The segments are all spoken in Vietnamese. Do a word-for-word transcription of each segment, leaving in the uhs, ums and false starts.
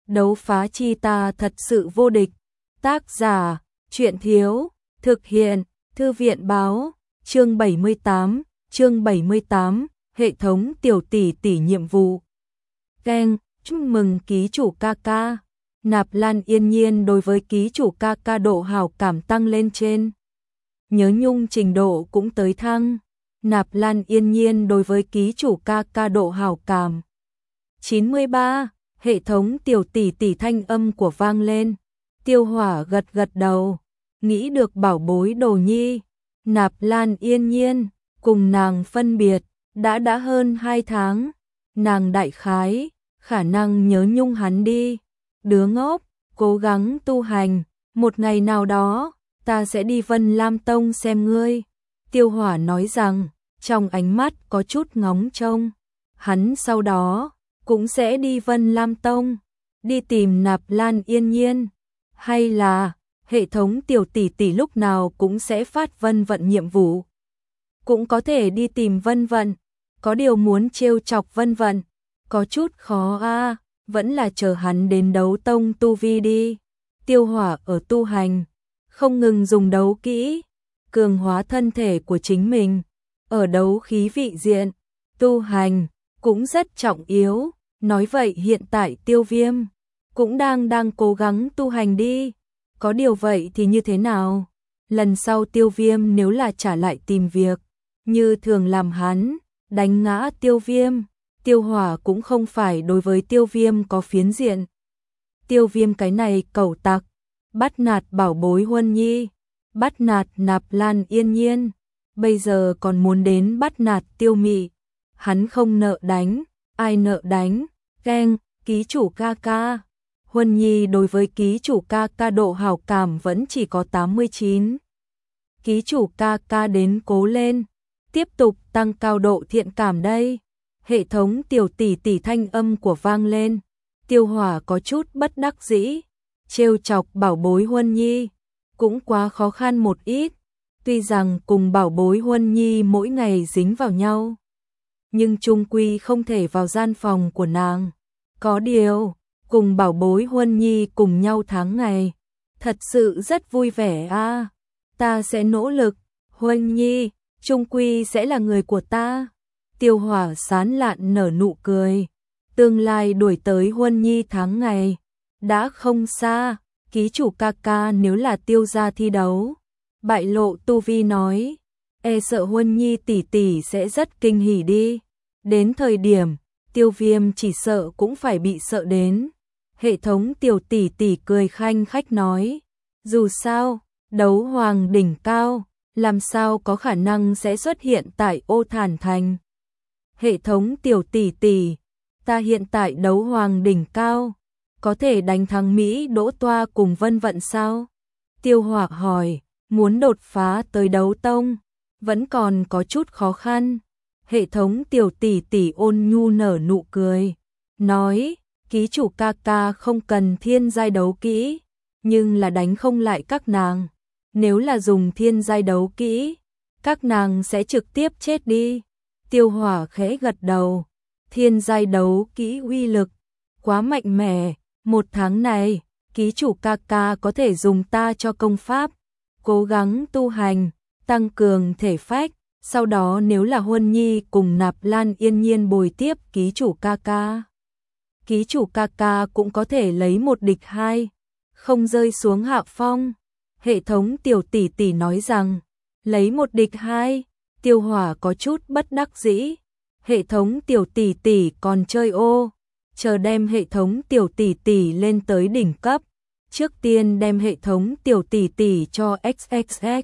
Đấu phá chi ta thật sự vô địch. Tác giả, Truyện Thiếu, thực hiện, Thư viện Báo, chương bảy mươi tám, chương bảy mươi tám, hệ thống tiểu tỷ tỷ nhiệm vụ. Keng, chúc mừng ký chủ ca ca. Nạp Lan Yên Nhiên đối với ký chủ ca ca độ hảo cảm tăng lên trên. Nhớ nhung trình độ cũng tới thăng. Nạp Lan Yên Nhiên đối với ký chủ ca ca độ hảo cảm. chín mươi ba, hệ thống tiểu tỷ tỷ thanh âm của vang lên. Tiêu Hỏa gật gật đầu, nghĩ được bảo bối đồ nhi. Nạp Lan Yên Nhiên, cùng nàng phân biệt, đã đã hơn hai tháng. Nàng đại khái, khả năng nhớ nhung hắn đi. Đứa ngốc, cố gắng tu hành, một ngày nào đó, ta sẽ đi Vân Lam Tông xem ngươi. Tiêu Hỏa nói rằng, trong ánh mắt có chút ngóng trông. Hắn sau đó, cũng sẽ đi Vân Lam Tông, đi tìm Nạp Lan Yên Nhiên. Hay là, hệ thống tiểu tỷ tỷ lúc nào cũng sẽ phát vân vận nhiệm vụ. Cũng có thể đi tìm vân vận, có điều muốn trêu chọc vân vận, có chút khó a, vẫn là chờ hắn đến đấu tông tu vi đi. Tiêu Hỏa ở tu hành, không ngừng dùng đấu kỹ, cường hóa thân thể của chính mình, ở đấu khí vị diện, tu hành, cũng rất trọng yếu. Nói vậy hiện tại Tiêu Viêm, cũng đang đang cố gắng tu hành đi. Có điều vậy thì như thế nào? Lần sau Tiêu Viêm nếu là trả lại tìm việc, như thường làm hắn, đánh ngã Tiêu Viêm, Tiêu Hỏa cũng không phải đối với Tiêu Viêm có phiến diện. Tiêu Viêm cái này cẩu tặc, bắt nạt bảo bối Huân Nhi, bắt nạt Nạp Lan Yên Nhiên, bây giờ còn muốn đến bắt nạt Tiêu Mị. Hắn không nợ đánh, ai nợ đánh? Keng, ký chủ ca ca. Huân Nhi đối với ký chủ ca ca độ hảo cảm vẫn chỉ có tám mươi chín. Ký chủ ca ca đến cố lên, tiếp tục tăng cao độ thiện cảm đây. Hệ thống tiểu tỷ tỷ thanh âm của vang lên. Tiêu Hỏa có chút bất đắc dĩ, trêu chọc bảo bối Huân Nhi, cũng quá khó khăn một ít. Tuy rằng cùng bảo bối Huân Nhi mỗi ngày dính vào nhau, nhưng chung quy không thể vào gian phòng của nàng. Có điều, cùng bảo bối Huân Nhi cùng nhau tháng ngày, thật sự rất vui vẻ a. À, ta sẽ nỗ lực, Huân Nhi, chung quy sẽ là người của ta. Tiêu Hỏa sán lạn nở nụ cười. Tương lai đuổi tới Huân Nhi tháng ngày, đã không xa. Ký chủ ca ca nếu là Tiêu gia thi đấu, bại lộ tu vi nói, e sợ Huân Nhi tỷ tỷ sẽ rất kinh hỉ đi. Đến thời điểm, Tiêu Viêm chỉ sợ cũng phải bị sợ đến. Hệ thống tiểu tỷ tỷ cười khanh khách nói, dù sao, đấu hoàng đỉnh cao, làm sao có khả năng sẽ xuất hiện tại Ô Thản Thành. Hệ thống tiểu tỷ tỷ, ta hiện tại đấu hoàng đỉnh cao, có thể đánh thắng Mỹ Đỗ Toa cùng Vân Vận sao? Tiêu Hỏa hỏi, muốn đột phá tới đấu tông, vẫn còn có chút khó khăn. Hệ thống tiểu tỷ tỷ ôn nhu nở nụ cười, nói, ký chủ ca ca không cần thiên giai đấu kỹ, nhưng là đánh không lại các nàng. Nếu là dùng thiên giai đấu kỹ, các nàng sẽ trực tiếp chết đi. Tiêu Hỏa khẽ gật đầu, thiên giai đấu kỹ uy lực quá mạnh mẽ, một tháng này, ký chủ ca ca có thể dùng ta cho công pháp, cố gắng tu hành, tăng cường thể phách. Sau đó nếu là Huân Nhi cùng Nạp Lan Yên Nhiên bồi tiếp ký chủ ca ca, ký chủ ca ca cũng có thể lấy một địch hai, không rơi xuống hạ phong. Hệ thống tiểu tỷ tỷ nói rằng, lấy một địch hai. Tiêu Hỏa có chút bất đắc dĩ. Hệ thống tiểu tỷ tỷ còn chơi ô, chờ đem hệ thống tiểu tỷ tỷ lên tới đỉnh cấp, trước tiên đem hệ thống tiểu tỷ tỷ cho ích ích ích.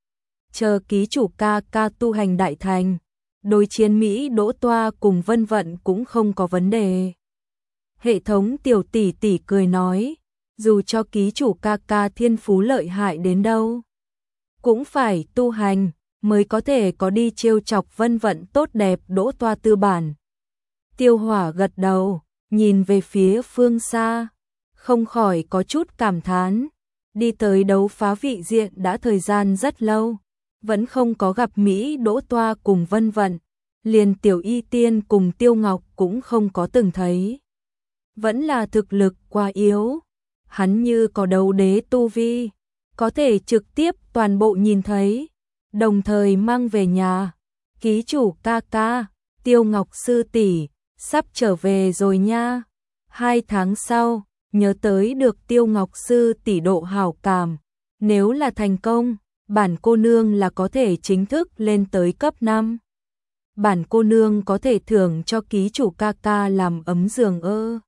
Chờ ký chủ ca ca tu hành đại thành, đối chiến Mỹ Đỗ Toa cùng Vân Vận cũng không có vấn đề. Hệ thống tiểu tỷ tỷ cười nói, dù cho ký chủ ca ca thiên phú lợi hại đến đâu, cũng phải tu hành, mới có thể có đi trêu chọc Vân Vận tốt đẹp Đỗ Toa tư bản. Tiêu Hỏa gật đầu, nhìn về phía phương xa, không khỏi có chút cảm thán, đi tới đấu phá vị diện đã thời gian rất lâu, vẫn không có gặp Mỹ Đỗ Toa cùng Vân Vận, liền Tiểu Y Tiên cùng Tiêu Ngọc cũng không có từng thấy. vẫn là thực lực quá yếu. Hắn như có đấu đế tu vi, có thể trực tiếp toàn bộ nhìn thấy, đồng thời mang về nhà. Ký chủ ca ca, Tiêu Ngọc sư tỷ, sắp trở về rồi nha. Hai tháng sau, nhớ tới được Tiêu Ngọc sư tỷ độ hảo cảm. Nếu là thành công, bản cô nương là có thể chính thức lên tới cấp năm. Bản cô nương có thể thưởng cho ký chủ ca ca làm ấm giường ơ.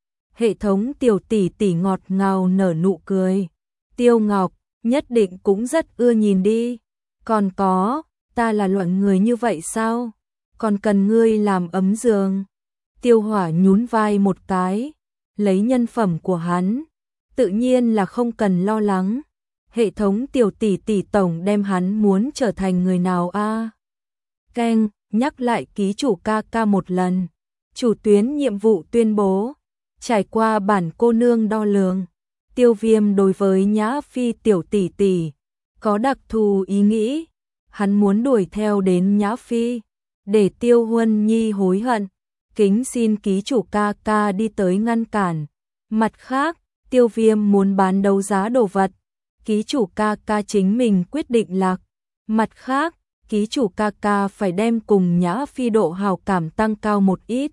Hệ thống tiểu tỷ tỷ ngọt ngào nở nụ cười. Tiêu Ngọc, nhất định cũng rất ưa nhìn đi. Còn có, ta là loại người như vậy sao? Còn cần ngươi làm ấm giường. Tiêu Hỏa nhún vai một cái, lấy nhân phẩm của hắn, tự nhiên là không cần lo lắng. Hệ thống tiểu tỷ tỷ tổng đem hắn muốn trở thành người nào a? À? Keng, nhắc lại ký chủ ca ca một lần. Chủ tuyến nhiệm vụ tuyên bố, trải qua bản cô nương đo lường, Tiêu Viêm đối với Nhã Phi tiểu tỷ tỷ có đặc thù ý nghĩ, hắn muốn đuổi theo đến Nhã Phi để Tiêu Huân Nhi hối hận, kính xin ký chủ ca ca đi tới ngăn cản. Mặt khác, Tiêu Viêm muốn bán đấu giá đồ vật, ký chủ ca ca chính mình quyết định lạc. Mặt khác, ký chủ ca ca phải đem cùng Nhã Phi độ hảo cảm tăng cao một ít.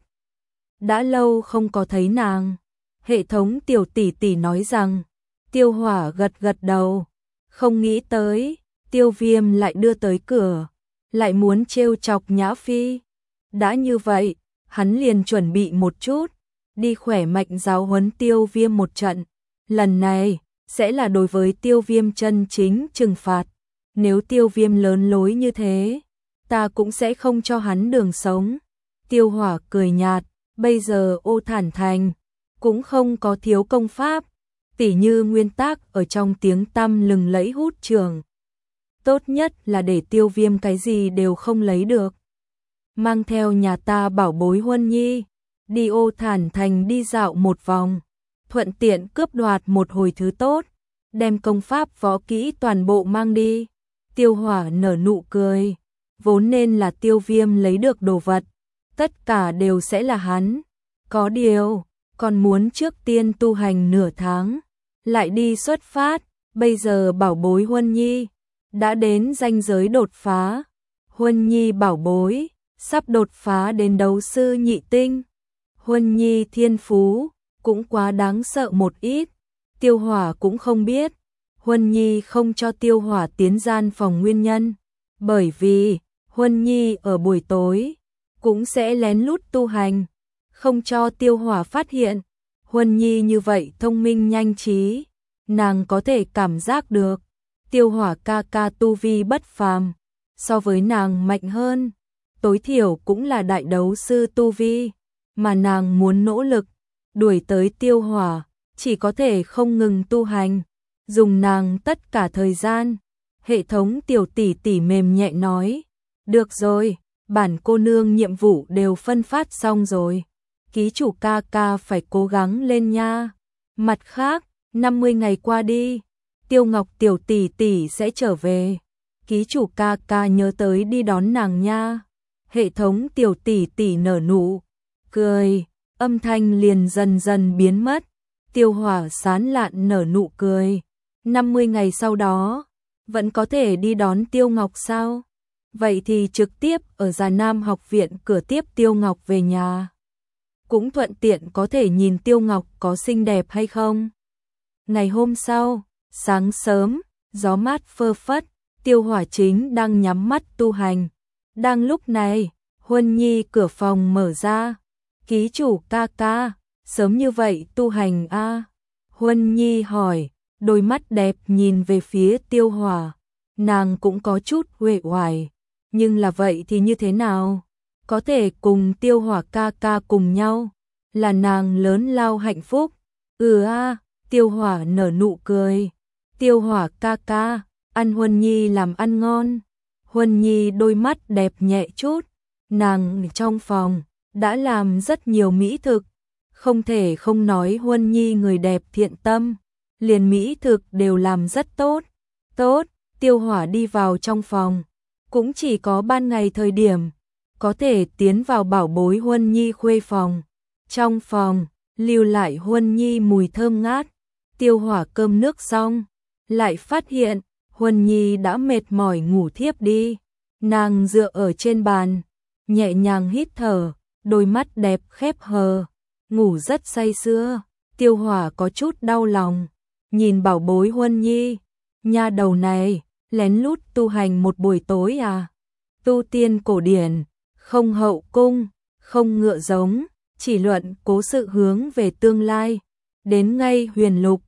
Đã lâu không có thấy nàng. Hệ thống tiểu tỷ tỷ nói rằng. Tiêu Hỏa gật gật đầu, không nghĩ tới Tiêu Viêm lại đưa tới cửa, lại muốn trêu chọc Nhã Phi. Đã như vậy, hắn liền chuẩn bị một chút, đi khỏe mạnh giáo huấn Tiêu Viêm một trận. Lần này sẽ là đối với Tiêu Viêm chân chính trừng phạt. Nếu Tiêu Viêm lớn lối như thế, ta cũng sẽ không cho hắn đường sống. Tiêu Hỏa cười nhạt, bây giờ Ô Thản Thành cũng không có thiếu công pháp, tỉ như nguyên tắc ở trong tiếng tăm lừng lẫy hút trường. Tốt nhất là để Tiêu Viêm cái gì đều không lấy được. Mang theo nhà ta bảo bối Huân Nhi, đi Ô Thản Thành đi dạo một vòng, thuận tiện cướp đoạt một hồi thứ tốt, đem công pháp võ kỹ toàn bộ mang đi. Tiêu Hỏa nở nụ cười, vốn nên là Tiêu Viêm lấy được đồ vật, tất cả đều sẽ là hắn. Có điều, còn muốn trước tiên tu hành nửa tháng, lại đi xuất phát. Bây giờ bảo bối Huân Nhi đã đến ranh giới đột phá. Huân Nhi bảo bối sắp đột phá đến đấu sư nhị tinh. Huân Nhi thiên phú cũng quá đáng sợ một ít. Tiêu Hỏa cũng không biết Huân Nhi không cho Tiêu Hỏa tiến gian phòng nguyên nhân, bởi vì Huân Nhi ở buổi tối cũng sẽ lén lút tu hành, không cho Tiêu Hỏa phát hiện. Huân Nhi như vậy thông minh nhanh trí, nàng có thể cảm giác được Tiêu Hỏa ca ca tu vi bất phàm, so với nàng mạnh hơn, tối thiểu cũng là đại đấu sư tu vi, mà nàng muốn nỗ lực đuổi tới Tiêu Hỏa, chỉ có thể không ngừng tu hành, dùng nàng tất cả thời gian. Hệ thống tiểu tỷ tỷ mềm nhẹ nói, được rồi, bản cô nương nhiệm vụ đều phân phát xong rồi, ký chủ ca ca phải cố gắng lên nha. Mặt khác, năm mươi ngày qua đi, Tiêu Ngọc tiểu tỷ tỷ sẽ trở về, ký chủ ca ca nhớ tới đi đón nàng nha. Hệ thống tiểu tỷ tỷ nở nụ cười, âm thanh liền dần dần biến mất. Tiêu Hỏa sán lạn nở nụ cười, năm mươi ngày sau đó vẫn có thể đi đón Tiêu Ngọc sao? Vậy thì trực tiếp ở Già Nam học viện cửa tiếp Tiêu Ngọc về nhà, cũng thuận tiện có thể nhìn Tiêu Ngọc có xinh đẹp hay không. Ngày hôm sau, sáng sớm, gió mát phơ phất, Tiêu Hỏa chính đang nhắm mắt tu hành. Đang lúc này, Huân Nhi cửa phòng mở ra. Ký chủ ca ca, sớm như vậy tu hành a? À? Huân Nhi hỏi, đôi mắt đẹp nhìn về phía Tiêu Hỏa. Nàng cũng có chút uể oải, nhưng là vậy thì như thế nào? Có thể cùng Tiêu Hỏa ca ca cùng nhau, là nàng lớn lao hạnh phúc. Ừ a, à, Tiêu Hỏa nở nụ cười. Tiêu Hỏa ca ca, ăn Huân Nhi làm ăn ngon. Huân Nhi đôi mắt đẹp nhẹ chút, nàng trong phòng đã làm rất nhiều mỹ thực, không thể không nói Huân Nhi người đẹp thiện tâm, liền mỹ thực đều làm rất tốt. Tốt, Tiêu Hỏa đi vào trong phòng, cũng chỉ có ban ngày thời điểm có thể tiến vào bảo bối Huân Nhi khuê phòng. Trong phòng lưu lại Huân Nhi mùi thơm ngát. Tiêu Hỏa cơm nước xong, lại phát hiện Huân Nhi đã mệt mỏi ngủ thiếp đi. Nàng dựa ở trên bàn, nhẹ nhàng hít thở, đôi mắt đẹp khép hờ, ngủ rất say sưa. Tiêu Hỏa có chút đau lòng, nhìn bảo bối Huân Nhi, nha đầu này, lén lút tu hành một buổi tối à? Tu tiên cổ điển, không hậu cung, không ngựa giống, chỉ luận cố sự hướng về tương lai. Đến ngay huyền lục,